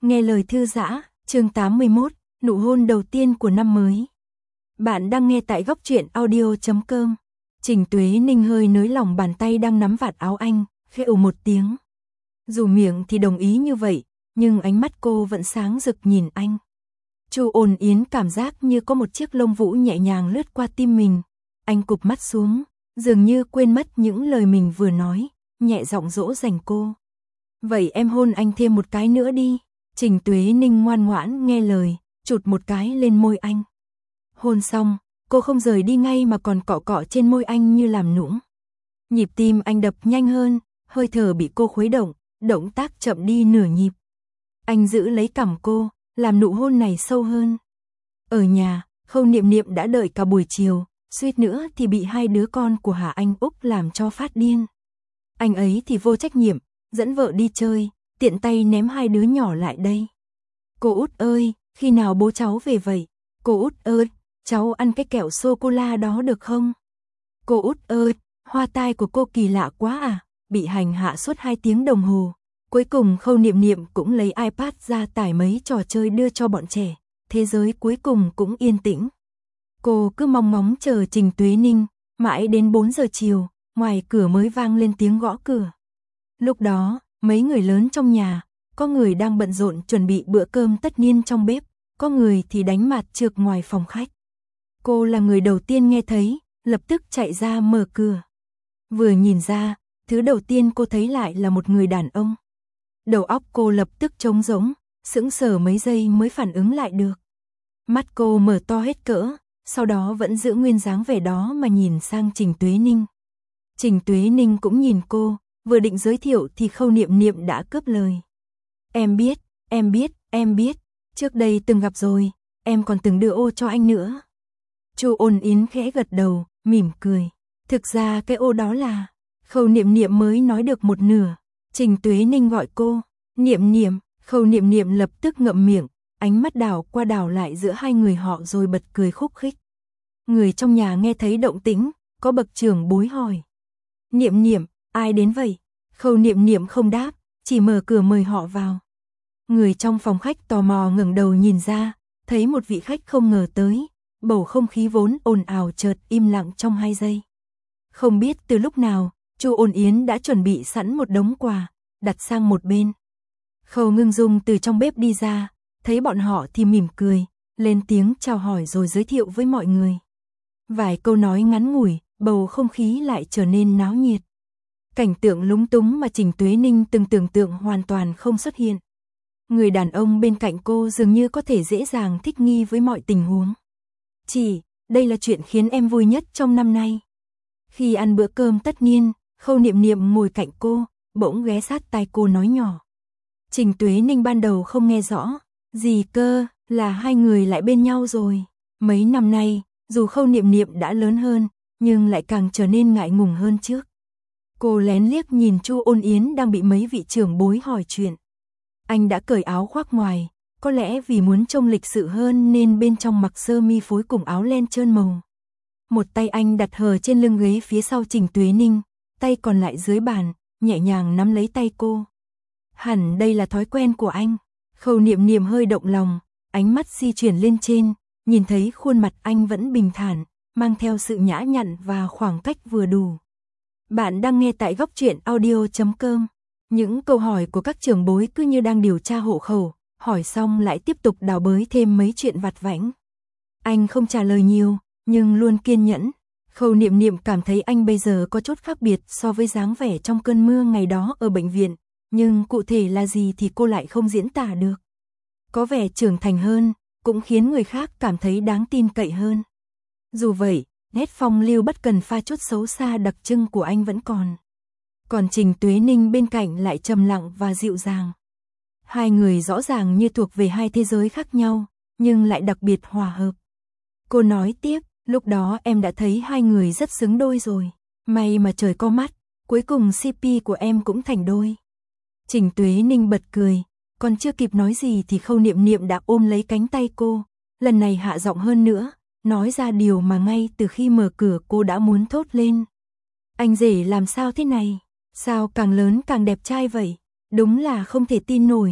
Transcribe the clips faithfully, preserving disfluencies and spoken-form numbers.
Nghe lời thư giã, chương tám mươi mốt, nụ hôn đầu tiên của năm mới. Bạn đang nghe tại góc truyện audio chấm com. Trình Tuế Ninh hơi nới lỏng bàn tay đang nắm vạt áo anh, khẽ ồ một tiếng. Dù miệng thì đồng ý như vậy, nhưng ánh mắt cô vẫn sáng rực nhìn anh. Chu Ôn Yến cảm giác như có một chiếc lông vũ nhẹ nhàng lướt qua tim mình. Anh cụp mắt xuống, dường như quên mất những lời mình vừa nói, nhẹ giọng dỗ dành cô. Vậy em hôn anh thêm một cái nữa đi. Trình Tuế Ninh ngoan ngoãn nghe lời, chụt một cái lên môi anh. Hôn xong, cô không rời đi ngay mà còn cọ cọ trên môi anh như làm nũng. Nhịp tim anh đập nhanh hơn, hơi thở bị cô khuấy động, động tác chậm đi nửa nhịp. Anh giữ lấy cằm cô, làm nụ hôn này sâu hơn. Ở nhà, Khâu Niệm Niệm đã đợi cả buổi chiều, suýt nữa thì bị hai đứa con của Hà Anh Úc làm cho phát điên. Anh ấy thì vô trách nhiệm, dẫn vợ đi chơi, tiện tay ném hai đứa nhỏ lại đây. Cô Út ơi, khi nào bố cháu về vậy? Cô Út ơi, cháu ăn cái kẹo sô-cô-la đó được không? Cô Út ơi, hoa tai của cô kỳ lạ quá à, bị hành hạ suốt hai tiếng đồng hồ. Cuối cùng Khâu Niệm Niệm cũng lấy iPad ra tải mấy trò chơi đưa cho bọn trẻ, thế giới cuối cùng cũng yên tĩnh. Cô cứ mong ngóng chờ Trình Tuế Ninh, mãi đến bốn giờ chiều, ngoài cửa mới vang lên tiếng gõ cửa. Lúc đó, mấy người lớn trong nhà, có người đang bận rộn chuẩn bị bữa cơm tất niên trong bếp, có người thì đánh mạt trược ngoài phòng khách. Cô là người đầu tiên nghe thấy, lập tức chạy ra mở cửa. Vừa nhìn ra, thứ đầu tiên cô thấy lại là một người đàn ông. Đầu óc cô lập tức trống rỗng, sững sờ mấy giây mới phản ứng lại được. Mắt cô mở to hết cỡ, sau đó vẫn giữ nguyên dáng vẻ đó mà nhìn sang Trình Tuế Ninh. Trình Tuế Ninh cũng nhìn cô, vừa định giới thiệu thì Khâu Niệm Niệm đã cướp lời. Em biết, em biết, em biết, trước đây từng gặp rồi, em còn từng đưa ô cho anh nữa. Chu Ôn Yến khẽ gật đầu, mỉm cười. Thực ra cái ô đó là... Khâu Niệm Niệm mới nói được một nửa. Trình Tuế Ninh gọi cô, Niệm Niệm, Khâu Niệm Niệm lập tức ngậm miệng, ánh mắt đảo qua đảo lại giữa hai người họ rồi bật cười khúc khích. Người trong nhà nghe thấy động tĩnh, có bậc trưởng bối hỏi. Niệm Niệm, ai đến vậy? Khâu Niệm Niệm không đáp, chỉ mở cửa mời họ vào. Người trong phòng khách tò mò ngẩng đầu nhìn ra, thấy một vị khách không ngờ tới, bầu không khí vốn ồn ào chợt im lặng trong hai giây. Không biết từ lúc nào, Chu Ôn Yến đã chuẩn bị sẵn một đống quà, đặt sang một bên. Khâu Ngưng Dung từ trong bếp đi ra, thấy bọn họ thì mỉm cười, lên tiếng chào hỏi rồi giới thiệu với mọi người. Vài câu nói ngắn ngủi, bầu không khí lại trở nên náo nhiệt. Cảnh tượng lúng túng mà Trình Tuế Ninh từng tưởng tượng hoàn toàn không xuất hiện. Người đàn ông bên cạnh cô dường như có thể dễ dàng thích nghi với mọi tình huống. Chỉ, đây là chuyện khiến em vui nhất trong năm nay. Khi ăn bữa cơm tất niên, Khâu Niệm Niệm ngồi cạnh cô, bỗng ghé sát tai cô nói nhỏ. Trình Tuế Ninh ban đầu không nghe rõ, gì cơ, là hai người lại bên nhau rồi. Mấy năm nay, dù Khâu Niệm Niệm đã lớn hơn, nhưng lại càng trở nên ngại ngùng hơn trước. Cô lén liếc nhìn Chu Ôn Yến đang bị mấy vị trưởng bối hỏi chuyện. Anh đã cởi áo khoác ngoài, có lẽ vì muốn trông lịch sự hơn nên bên trong mặc sơ mi phối cùng áo len trơn màu. Một tay anh đặt hờ trên lưng ghế phía sau Trình Tuế Ninh, tay còn lại dưới bàn, nhẹ nhàng nắm lấy tay cô. Hẳn đây là thói quen của anh. Khâu Niệm Niệm hơi động lòng, ánh mắt di chuyển lên trên, nhìn thấy khuôn mặt anh vẫn bình thản, mang theo sự nhã nhặn và khoảng cách vừa đủ. Bạn đang nghe tại góc truyện audio chấm com. Những câu hỏi của các trưởng bối cứ như đang điều tra hộ khẩu, hỏi xong lại tiếp tục đào bới thêm mấy chuyện vặt vãnh. Anh không trả lời nhiều, nhưng luôn kiên nhẫn. Khâu Niệm Niệm cảm thấy anh bây giờ có chút khác biệt so với dáng vẻ trong cơn mưa ngày đó ở bệnh viện, nhưng cụ thể là gì thì cô lại không diễn tả được. Có vẻ trưởng thành hơn, cũng khiến người khác cảm thấy đáng tin cậy hơn. Dù vậy, nét phong lưu bất cần pha chút xấu xa đặc trưng của anh vẫn còn. Còn Trình Tuế Ninh bên cạnh lại trầm lặng và dịu dàng. Hai người rõ ràng như thuộc về hai thế giới khác nhau, nhưng lại đặc biệt hòa hợp. Cô nói tiếp, lúc đó em đã thấy hai người rất xứng đôi rồi. May mà trời có mắt, cuối cùng xê pê của em cũng thành đôi. Trình Tuế Ninh bật cười, còn chưa kịp nói gì thì Khâu Niệm Niệm đã ôm lấy cánh tay cô, lần này hạ giọng hơn nữa, nói ra điều mà ngay từ khi mở cửa cô đã muốn thốt lên. Anh rể làm sao thế này? Sao càng lớn càng đẹp trai vậy? Đúng là không thể tin nổi.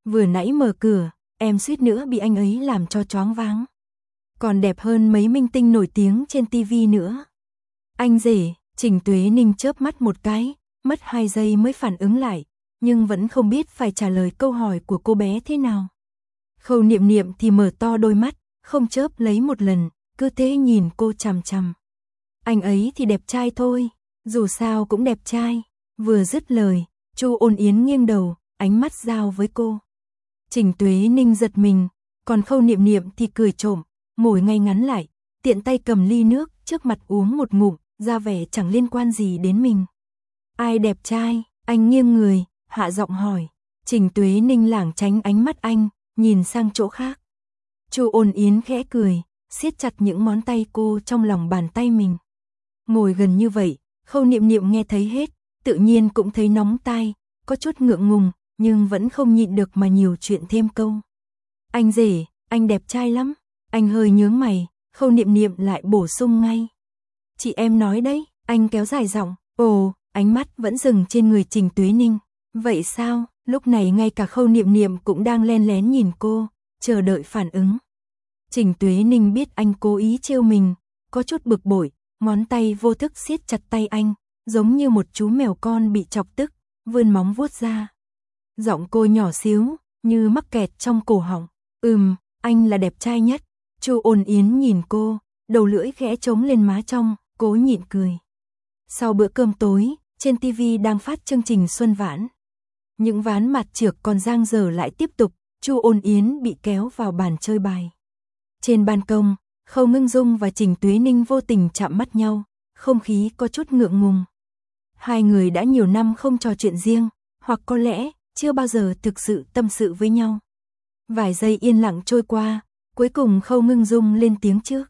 Vừa nãy mở cửa, em suýt nữa bị anh ấy làm cho choáng váng. Còn đẹp hơn mấy minh tinh nổi tiếng trên ti vi nữa. Anh rể, Trình Tuế Ninh chớp mắt một cái, mất hai giây mới phản ứng lại, nhưng vẫn không biết phải trả lời câu hỏi của cô bé thế nào. Khâu Niệm Niệm thì mở to đôi mắt, không chớp lấy một lần, cứ thế nhìn cô chằm chằm. Anh ấy thì đẹp trai thôi, dù sao cũng đẹp trai. Vừa dứt lời, Chu Ôn Yến nghiêng đầu, ánh mắt giao với cô. Trình Tuế Ninh giật mình, còn Khâu Niệm Niệm thì cười trộm, ngồi ngay ngắn lại, tiện tay cầm ly nước trước mặt uống một ngụm, ra vẻ chẳng liên quan gì đến mình. Ai đẹp trai? Anh nghiêng người, hạ giọng hỏi. Trình Tuế Ninh lảng tránh ánh mắt anh, nhìn sang chỗ khác. Chu Ôn Yến khẽ cười, siết chặt những ngón tay cô trong lòng bàn tay mình. Ngồi gần như vậy, Khâu Niệm Niệm nghe thấy hết, tự nhiên cũng thấy nóng tai, có chút ngượng ngùng, nhưng vẫn không nhịn được mà nhiều chuyện thêm câu. Anh rể, anh đẹp trai lắm. Anh hơi nhướng mày, Khâu Niệm Niệm lại bổ sung ngay. Chị em nói đấy, anh kéo dài giọng. Ồ, ánh mắt vẫn dừng trên người Trình Tuế Ninh. Vậy sao? Lúc này ngay cả Khâu Niệm Niệm cũng đang len lén nhìn cô, chờ đợi phản ứng. Trình Tuế Ninh biết anh cố ý trêu mình, có chút bực bội, ngón tay vô thức siết chặt tay anh, giống như một chú mèo con bị chọc tức, vươn móng vuốt ra. Giọng cô nhỏ xíu, như mắc kẹt trong cổ họng. Ừm, anh là đẹp trai nhất. Chu Ôn Yến nhìn cô, đầu lưỡi khẽ trống lên má trong, cố nhịn cười. Sau bữa cơm tối, trên ti vi đang phát chương trình Xuân Vãn. Những ván mặt trược còn dang dở lại tiếp tục, Chu Ôn Yến bị kéo vào bàn chơi bài. Trên ban công, Khâu Ngưng Dung và Trình Tuế Ninh vô tình chạm mắt nhau, không khí có chút ngượng ngùng. Hai người đã nhiều năm không trò chuyện riêng, hoặc có lẽ chưa bao giờ thực sự tâm sự với nhau. Vài giây yên lặng trôi qua, cuối cùng Khâu Ngưng Dung lên tiếng trước.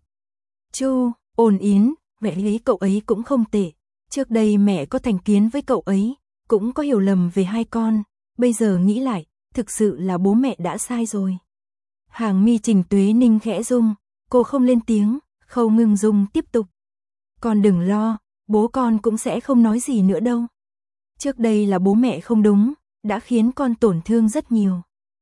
Chu Ôn Yến, mẹ thấy cậu ấy cũng không tệ. Trước đây mẹ có thành kiến với cậu ấy, cũng có hiểu lầm về hai con, bây giờ nghĩ lại, thực sự là bố mẹ đã sai rồi. Hàng mi Trình Tuế Ninh khẽ rung, cô không lên tiếng, Khâu Ngưng Dung tiếp tục. Con đừng lo, bố con cũng sẽ không nói gì nữa đâu. Trước đây là bố mẹ không đúng, đã khiến con tổn thương rất nhiều.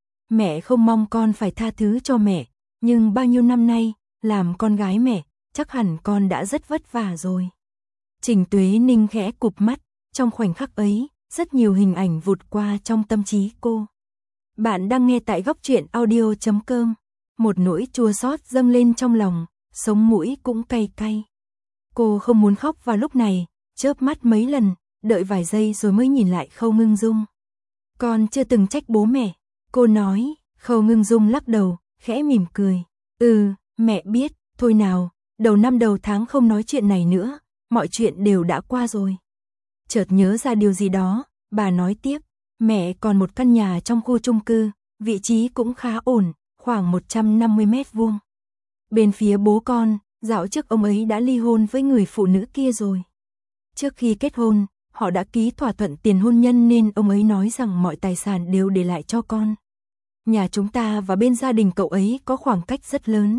Mẹ không mong con phải tha thứ cho mẹ, nhưng bao nhiêu năm nay, làm con gái mẹ, chắc hẳn con đã rất vất vả rồi. Trình Tuế Ninh khẽ cụp mắt, trong khoảnh khắc ấy, rất nhiều hình ảnh vụt qua trong tâm trí cô. Bạn đang nghe tại góc truyện audio chấm com. Một nỗi chua xót dâng lên trong lòng, sống mũi cũng cay cay. Cô không muốn khóc vào lúc này, chớp mắt mấy lần, đợi vài giây rồi mới nhìn lại Khâu Ngưng Dung. Con chưa từng trách bố mẹ, cô nói. Khâu Ngưng Dung lắc đầu, khẽ mỉm cười. Ừ, mẹ biết, thôi nào, đầu năm đầu tháng không nói chuyện này nữa, mọi chuyện đều đã qua rồi. Chợt nhớ ra điều gì đó, bà nói tiếp, mẹ còn một căn nhà trong khu chung cư, vị trí cũng khá ổn, khoảng một trăm năm mươi mét vuông. Bên phía bố con, dạo trước ông ấy đã ly hôn với người phụ nữ kia rồi. Trước khi kết hôn, họ đã ký thỏa thuận tiền hôn nhân nên ông ấy nói rằng mọi tài sản đều để lại cho con. Nhà chúng ta và bên gia đình cậu ấy có khoảng cách rất lớn.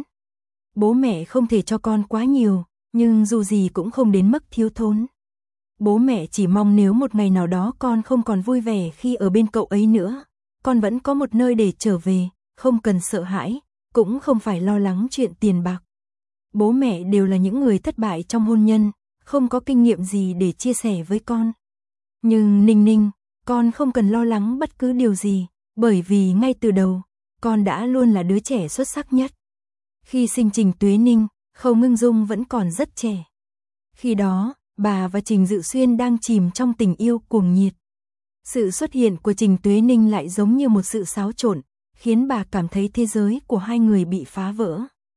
Bố mẹ không thể cho con quá nhiều, nhưng dù gì cũng không đến mức thiếu thốn. Bố mẹ chỉ mong nếu một ngày nào đó con không còn vui vẻ khi ở bên cậu ấy nữa, con vẫn có một nơi để trở về, không cần sợ hãi, cũng không phải lo lắng chuyện tiền bạc. Bố mẹ đều là những người thất bại trong hôn nhân, không có kinh nghiệm gì để chia sẻ với con. Nhưng Ninh Ninh, con không cần lo lắng bất cứ điều gì, bởi vì ngay từ đầu, con đã luôn là đứa trẻ xuất sắc nhất. Khi sinh Trình Tuế Ninh, Khâu Ngưng Dung vẫn còn rất trẻ. Khi đó, bà và Trình Dự Xuyên đang chìm trong tình yêu cuồng nhiệt. Sự xuất hiện của Trình Tuế Ninh lại giống như một sự xáo trộn, khiến bà cảm thấy thế giới của hai người bị phá vỡ.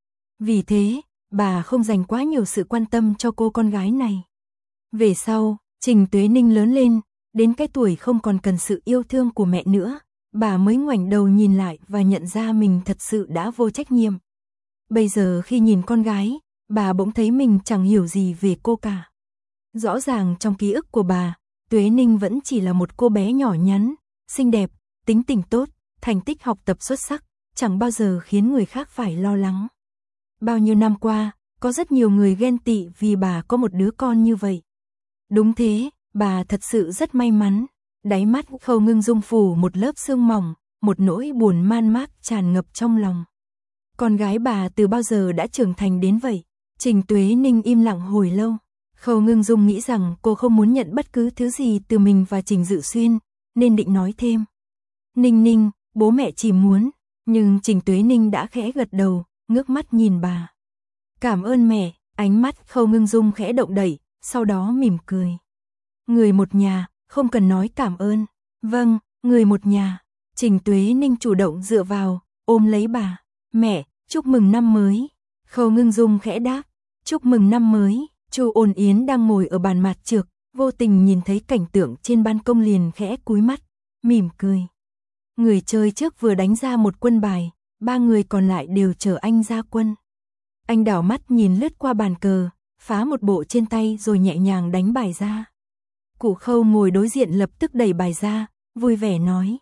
Vì thế, bà không dành quá nhiều sự quan tâm cho cô con gái này. Về sau, Trình Tuế Ninh lớn lên, đến cái tuổi không còn cần sự yêu thương của mẹ nữa, bà mới ngoảnh đầu nhìn lại và nhận ra mình thật sự đã vô trách nhiệm. Bây giờ khi nhìn con gái, bà bỗng thấy mình chẳng hiểu gì về cô cả. Rõ ràng trong ký ức của bà, Tuế Ninh vẫn chỉ là một cô bé nhỏ nhắn, xinh đẹp, tính tình tốt, thành tích học tập xuất sắc, chẳng bao giờ khiến người khác phải lo lắng. Bao nhiêu năm qua, có rất nhiều người ghen tị vì bà có một đứa con như vậy. Đúng thế, bà thật sự rất may mắn. Đáy mắt Khâu Ngưng Dung phủ một lớp sương mỏng, một nỗi buồn man mác tràn ngập trong lòng. Con gái bà từ bao giờ đã trưởng thành đến vậy? Trình Tuế Ninh im lặng hồi lâu. Khâu Ngưng Dung nghĩ rằng cô không muốn nhận bất cứ thứ gì từ mình và Trình Dự Xuyên, nên định nói thêm. Ninh Ninh, bố mẹ chỉ muốn, nhưng Trình Tuế Ninh đã khẽ gật đầu, ngước mắt nhìn bà. Cảm ơn mẹ, ánh mắt Khâu Ngưng Dung khẽ động đậy, sau đó mỉm cười. Người một nhà, không cần nói cảm ơn. Vâng, người một nhà. Trình Tuế Ninh chủ động dựa vào, ôm lấy bà. Mẹ, chúc mừng năm mới. Khâu Ngưng Dung khẽ đáp, chúc mừng năm mới. Chu Ôn Yến đang ngồi ở bàn mạt trược, vô tình nhìn thấy cảnh tượng trên ban công liền khẽ cúi mắt, mỉm cười. Người chơi trước vừa đánh ra một quân bài, ba người còn lại đều chờ anh ra quân. Anh đảo mắt nhìn lướt qua bàn cờ, phá một bộ trên tay rồi nhẹ nhàng đánh bài ra. Cụ Khâu ngồi đối diện lập tức đẩy bài ra, vui vẻ nói.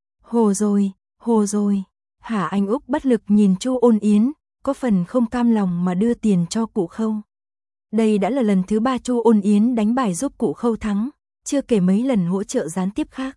Hồ rồi, hồ rồi. Hà Anh Úc bất lực nhìn Chu Ôn Yến, có phần không cam lòng mà đưa tiền cho cụ Khâu. Đây đã là lần thứ ba Chu Ôn Yến đánh bài giúp cụ Khâu thắng, chưa kể mấy lần hỗ trợ gián tiếp khác.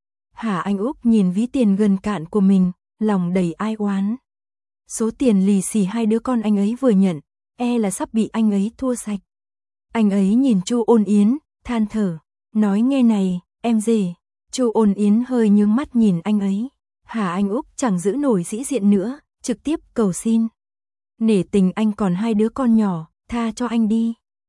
Hà Anh Úc nhìn ví tiền gần cạn của mình, lòng đầy ai oán. Số tiền lì xì hai đứa con anh ấy vừa nhận, e là sắp bị anh ấy thua sạch. Anh ấy nhìn Chu Ôn Yến, than thở, nói nghe này, em dề. Chu Ôn Yến hơi nhướng mắt nhìn anh ấy. Hà Anh Úc chẳng giữ nổi sĩ diện nữa, trực tiếp cầu xin. Nể tình anh còn hai đứa con nhỏ, tha cho anh đi.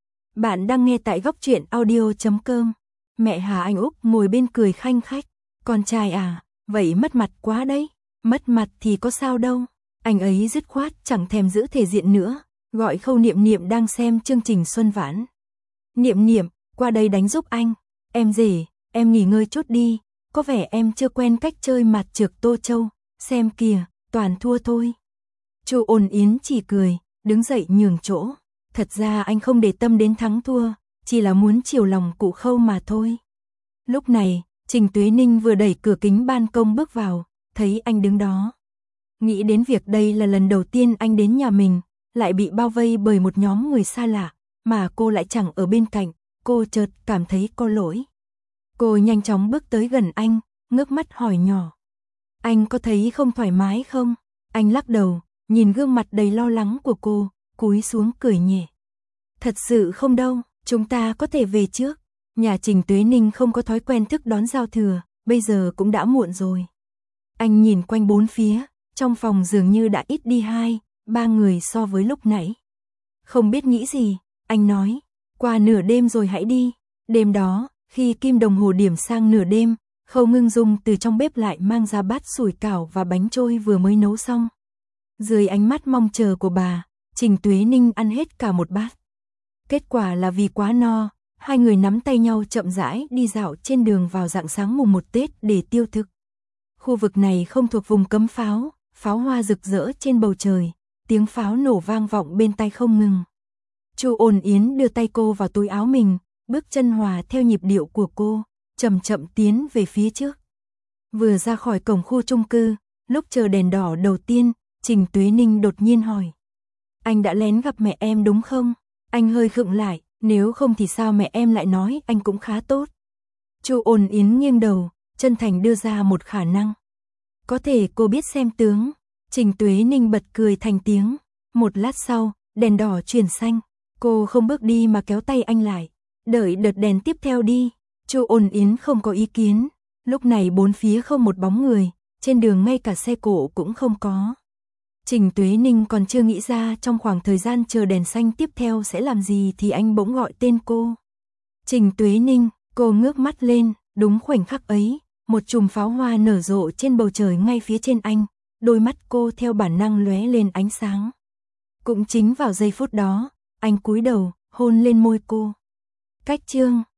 Bạn đang nghe tại góc truyện audio chấm com. Mẹ Hà Anh Úc ngồi bên cười khanh khách. Con trai à, vậy mất mặt quá đấy. Mất mặt thì có sao đâu. Anh ấy dứt khoát chẳng thèm giữ thể diện nữa, gọi Khâu Niệm Niệm đang xem chương trình Xuân Vãn. Niệm Niệm, qua đây đánh giúp anh. Em rể, em nghỉ ngơi chút đi, có vẻ em chưa quen cách chơi mạt trược Tô Châu, xem kìa, toàn thua thôi. Chu Ôn Yến chỉ cười, đứng dậy nhường chỗ. Thật ra anh không để tâm đến thắng thua, chỉ là muốn chiều lòng cụ Khâu mà thôi. Lúc này, Trình Tuế Ninh vừa đẩy cửa kính ban công bước vào, thấy anh đứng đó. Nghĩ đến việc đây là lần đầu tiên anh đến nhà mình, lại bị bao vây bởi một nhóm người xa lạ, mà cô lại chẳng ở bên cạnh, cô chợt cảm thấy có lỗi. Cô nhanh chóng bước tới gần anh, ngước mắt hỏi nhỏ. Anh có thấy không thoải mái không? Anh lắc đầu, nhìn gương mặt đầy lo lắng của cô, cúi xuống cười nhẹ. Thật sự không đâu, chúng ta có thể về trước. Nhà Trình Tuế Ninh không có thói quen thức đón giao thừa, bây giờ cũng đã muộn rồi. Anh nhìn quanh bốn phía, trong phòng dường như đã ít đi hai, ba người so với lúc nãy. Không biết nghĩ gì, anh nói, qua nửa đêm rồi hãy đi. Đêm đó, khi kim đồng hồ điểm sang nửa đêm, Khâu Ngưng Dung từ trong bếp lại mang ra bát sủi cảo và bánh trôi vừa mới nấu xong. Dưới ánh mắt mong chờ của bà, Trình Tuế Ninh ăn hết cả một bát. Kết quả là vì quá no, hai người nắm tay nhau chậm rãi đi dạo trên đường vào rạng sáng mùng một Tết để tiêu thực. Khu vực này không thuộc vùng cấm pháo, pháo hoa rực rỡ trên bầu trời, tiếng pháo nổ vang vọng bên tai không ngừng. Chu Ôn Yến đưa tay cô vào túi áo mình, bước chân hòa theo nhịp điệu của cô, chậm chậm tiến về phía trước. Vừa ra khỏi cổng khu chung cư, lúc chờ đèn đỏ đầu tiên, Trình Tuế Ninh đột nhiên hỏi. Anh đã lén gặp mẹ em đúng không? Anh hơi khựng lại, nếu không thì sao mẹ em lại nói anh cũng khá tốt. Chu Ôn Yến nghiêng đầu, chân thành đưa ra một khả năng. Có thể cô biết xem tướng. Trình Tuế Ninh bật cười thành tiếng. Một lát sau, đèn đỏ chuyển xanh. Cô không bước đi mà kéo tay anh lại. Đợi đợt đèn tiếp theo đi. Chu Ôn Yến không có ý kiến. Lúc này bốn phía không một bóng người, trên đường ngay cả xe cộ cũng không có. Trình Tuế Ninh còn chưa nghĩ ra trong khoảng thời gian chờ đèn xanh tiếp theo sẽ làm gì thì anh bỗng gọi tên cô. Trình Tuế Ninh, cô ngước mắt lên, đúng khoảnh khắc ấy, một chùm pháo hoa nở rộ trên bầu trời ngay phía trên anh, đôi mắt cô theo bản năng lóe lên ánh sáng. Cũng chính vào giây phút đó, anh cúi đầu, hôn lên môi cô. Cách chương